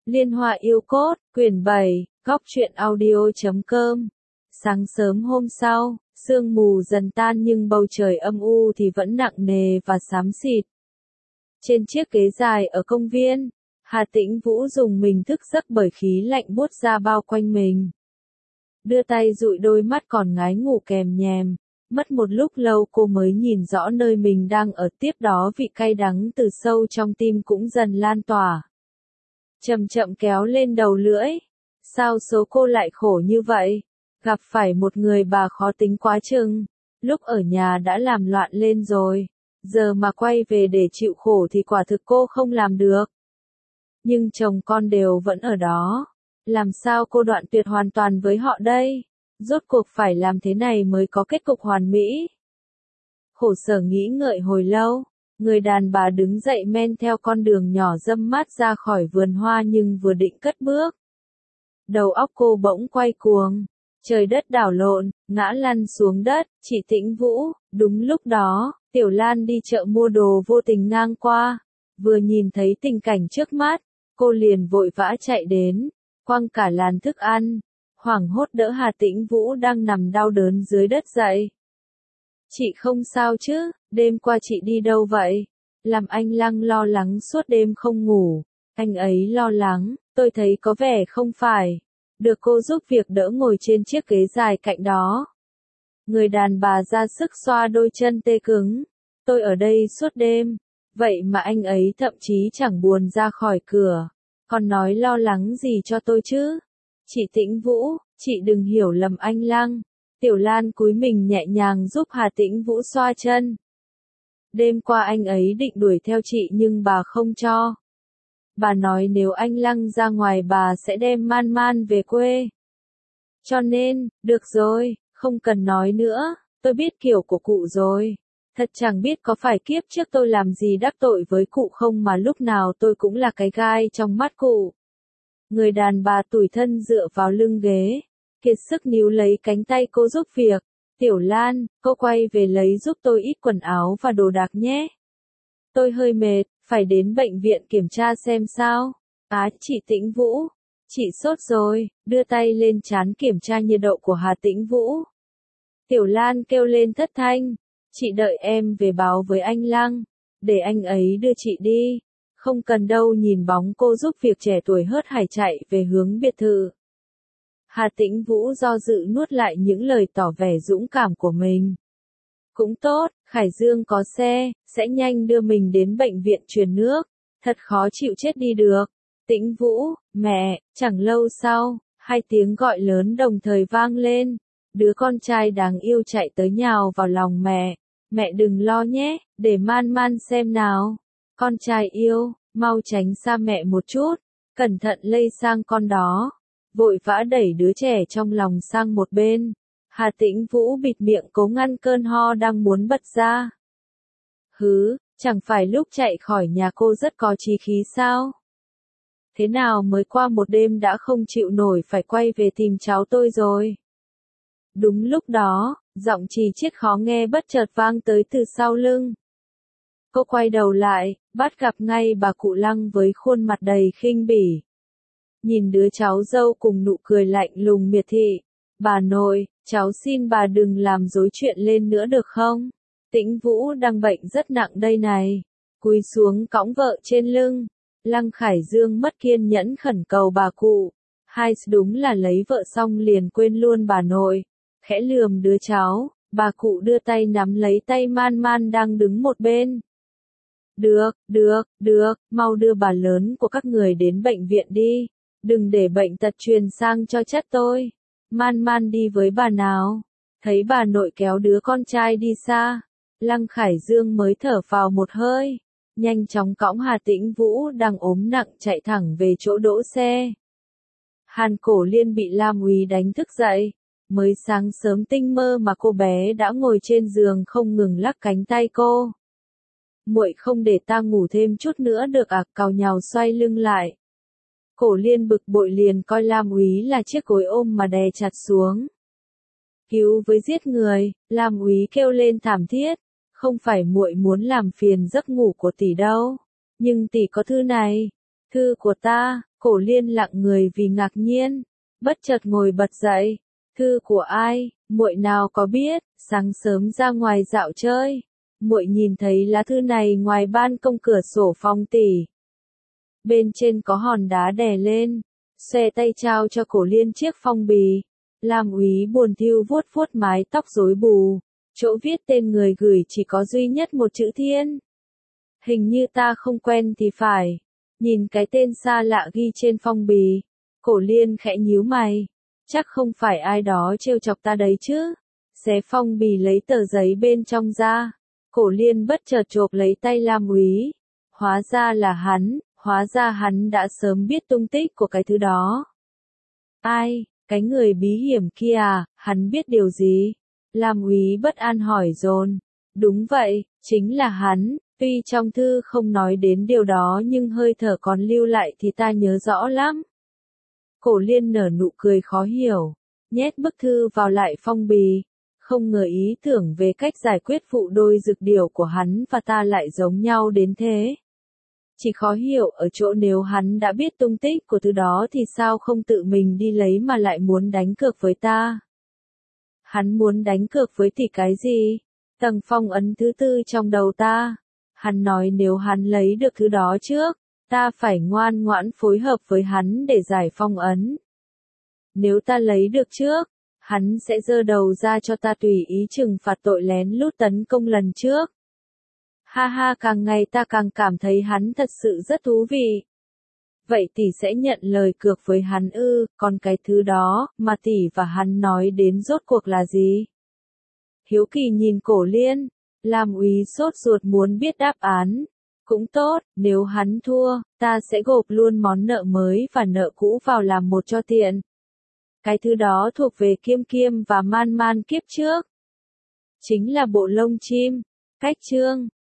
Liên Hoa Yêu Cốt, quyển 7, góc truyện audio.com. Sáng sớm hôm sau, sương mù dần tan nhưng bầu trời âm u thì vẫn nặng nề và xám xịt. Trên chiếc ghế dài ở công viên, Hà Tĩnh Vũ dùng mình thức giấc bởi khí lạnh buốt ra bao quanh mình. Đưa tay dụi đôi mắt còn ngái ngủ kèm nhèm. Mất một lúc lâu cô mới nhìn rõ nơi mình đang ở, tiếp đó vị cay đắng từ sâu trong tim cũng dần lan tỏa. Chậm chậm kéo lên đầu lưỡi. Sao số cô lại khổ như vậy? Gặp phải một người bà khó tính quá chừng. Lúc ở nhà đã làm loạn lên rồi. Giờ mà quay về để chịu khổ thì quả thực cô không làm được. Nhưng chồng con đều vẫn ở đó. Làm sao cô đoạn tuyệt hoàn toàn với họ đây? Rốt cuộc phải làm thế này mới có kết cục hoàn mỹ. Khổ sở nghĩ ngợi hồi lâu, người đàn bà đứng dậy men theo con đường nhỏ râm mát ra khỏi vườn hoa, nhưng vừa định cất bước, đầu óc cô bỗng quay cuồng, trời đất đảo lộn, ngã lăn xuống đất. Chị Tĩnh Vũ, đúng lúc đó, Tiểu Lan đi chợ mua đồ vô tình ngang qua, vừa nhìn thấy tình cảnh trước mắt, cô liền vội vã chạy đến, quăng cả làn thức ăn, hoảng hốt đỡ Hà Tĩnh Vũ đang nằm đau đớn dưới đất dậy. Chị không sao chứ, đêm qua chị đi đâu vậy? Làm anh Lăng lo lắng suốt đêm không ngủ. Anh ấy lo lắng, tôi thấy có vẻ không phải. Được cô giúp việc đỡ ngồi trên chiếc ghế dài cạnh đó. Người đàn bà ra sức xoa đôi chân tê cứng. Tôi ở đây suốt đêm, vậy mà anh ấy thậm chí chẳng buồn ra khỏi cửa. Còn nói lo lắng gì cho tôi chứ? Chị Tĩnh Vũ, chị đừng hiểu lầm anh Lăng. Tiểu Lan cúi mình nhẹ nhàng giúp Hà Tĩnh Vũ xoa chân. Đêm qua anh ấy định đuổi theo chị nhưng bà không cho. Bà nói nếu anh Lăng ra ngoài bà sẽ đem Man Man về quê. Cho nên, được rồi, không cần nói nữa, tôi biết kiểu của cụ rồi. Thật chẳng biết có phải kiếp trước tôi làm gì đắc tội với cụ không mà lúc nào tôi cũng là cái gai trong mắt cụ. Người đàn bà tủi thân dựa vào lưng ghế, kiệt sức níu lấy cánh tay cô giúp việc. Tiểu Lan, cô quay về lấy giúp tôi ít quần áo và đồ đạc nhé. Tôi hơi mệt, phải đến bệnh viện kiểm tra xem sao. Chị Tĩnh Vũ, chị sốt rồi, đưa tay lên trán kiểm tra nhiệt độ của Hà Tĩnh Vũ. Tiểu Lan kêu lên thất thanh, chị đợi em về báo với anh Lăng, để anh ấy đưa chị đi. Không cần đâu. Nhìn bóng cô giúp việc trẻ tuổi hớt hải chạy về hướng biệt thự. Hà Tĩnh Vũ do dự nuốt lại những lời tỏ vẻ dũng cảm của mình. Cũng tốt, Khải Dương có xe, sẽ nhanh đưa mình đến bệnh viện truyền nước. Thật khó chịu chết đi được. Tĩnh Vũ, mẹ, chẳng lâu sau, hai tiếng gọi lớn đồng thời vang lên. Đứa con trai đáng yêu chạy tới nhào vào lòng mẹ. Mẹ đừng lo nhé, để Man Man xem nào. Con trai yêu, mau tránh xa mẹ một chút, cẩn thận lây sang con đó. Vội vã đẩy đứa trẻ trong lòng sang một bên. Hà Tĩnh Vũ bịt miệng cố ngăn cơn ho đang muốn bật ra. Chẳng phải lúc chạy khỏi nhà cô rất có chí khí sao? Thế nào mới qua một đêm đã không chịu nổi phải quay về tìm cháu tôi rồi? Đúng lúc đó, giọng Trì Chiết khó nghe bất chợt vang tới từ sau lưng. Cô quay đầu lại, bắt gặp ngay bà cụ Lăng với khuôn mặt đầy khinh bỉ. Nhìn đứa cháu dâu cùng nụ cười lạnh lùng miệt thị. Bà nội, cháu xin bà đừng làm rối chuyện lên nữa được không? Tĩnh Vũ đang bệnh rất nặng đây này. Cúi xuống cõng vợ trên lưng. Lăng Khải Dương mất kiên nhẫn khẩn cầu bà cụ. Hai đúng là lấy vợ xong liền quên luôn bà nội. Khẽ lườm đứa cháu, bà cụ đưa tay nắm lấy tay Man Man đang đứng một bên. Được, mau đưa bà lớn của các người đến bệnh viện đi. Đừng để bệnh tật truyền sang cho chất tôi. Man Man đi với bà nào. Thấy bà nội kéo đứa con trai đi xa, Lăng Khải Dương mới thở phào một hơi. Nhanh chóng cõng Hà Tĩnh Vũ đang ốm nặng chạy thẳng về chỗ đỗ xe. Hàn Cổ Liên bị Lam Úy đánh thức dậy. Mới sáng sớm tinh mơ mà cô bé đã ngồi trên giường không ngừng lắc cánh tay cô. Muội không để ta ngủ thêm chút nữa được à? Cào nhào xoay lưng lại. Cổ Liên bực bội liền coi Lam Úy là chiếc gối ôm mà đè chặt xuống. Cứu với giết người, Lam Úy kêu lên thảm thiết. Không phải muội muốn làm phiền giấc ngủ của tỷ đâu, nhưng tỷ có thư này. Thư của ta, Cổ Liên lặng người vì ngạc nhiên, bất chợt ngồi bật dậy. Thư của ai, muội nào có biết, sáng sớm ra ngoài dạo chơi, muội nhìn thấy lá thư này ngoài ban công cửa sổ phòng tỷ. Bên trên có hòn đá đè lên, xòe tay trao cho Cổ Liên chiếc phong bì. Lam Úy buồn thiu vuốt vuốt mái tóc rối bù, chỗ viết tên người gửi chỉ có duy nhất một chữ Thiên. Hình như ta không quen thì phải. Nhìn cái tên xa lạ ghi trên phong bì, Cổ Liên khẽ nhíu mày. Chắc không phải ai đó trêu chọc ta đấy chứ. Xé phong bì lấy tờ giấy bên trong ra. Cổ Liên bất chợt chộp lấy tay Lam Úy. Hóa ra là hắn, hóa ra hắn đã sớm biết tung tích của cái thứ đó. Ai, cái người bí hiểm kia à, hắn biết điều gì? Lam Úy bất an hỏi dồn. Đúng vậy, chính là hắn. Tuy trong thư không nói đến điều đó nhưng hơi thở còn lưu lại thì ta nhớ rõ lắm. Cổ Liên nở nụ cười khó hiểu, nhét bức thư vào lại phong bì, không ngờ ý tưởng về cách giải quyết vụ đôi dược điểu của hắn và ta lại giống nhau đến thế. Chỉ khó hiểu ở chỗ nếu hắn đã biết tung tích của thứ đó thì sao không tự mình đi lấy mà lại muốn đánh cược với ta. Hắn muốn đánh cược với thì cái gì? Tầng phong ấn thứ tư trong đầu ta. Hắn nói nếu hắn lấy được thứ đó trước, ta phải ngoan ngoãn phối hợp với hắn để giải phong ấn. Nếu ta lấy được trước, hắn sẽ giơ đầu ra cho ta tùy ý trừng phạt tội lén lút tấn công lần trước. Ha ha, càng ngày ta càng cảm thấy hắn thật sự rất thú vị. Vậy tỷ sẽ nhận lời cược với hắn ư, còn cái thứ đó mà tỷ và hắn nói đến rốt cuộc là gì? Hiếu kỳ nhìn Cổ Liên, Lam Úy sốt ruột muốn biết đáp án. Cũng tốt, nếu hắn thua, ta sẽ gộp luôn món nợ mới và nợ cũ vào làm một cho tiện. Cái thứ đó thuộc về Kiêm Kiêm và Man Man kiếp trước. Chính là bộ lông chim. Cách chương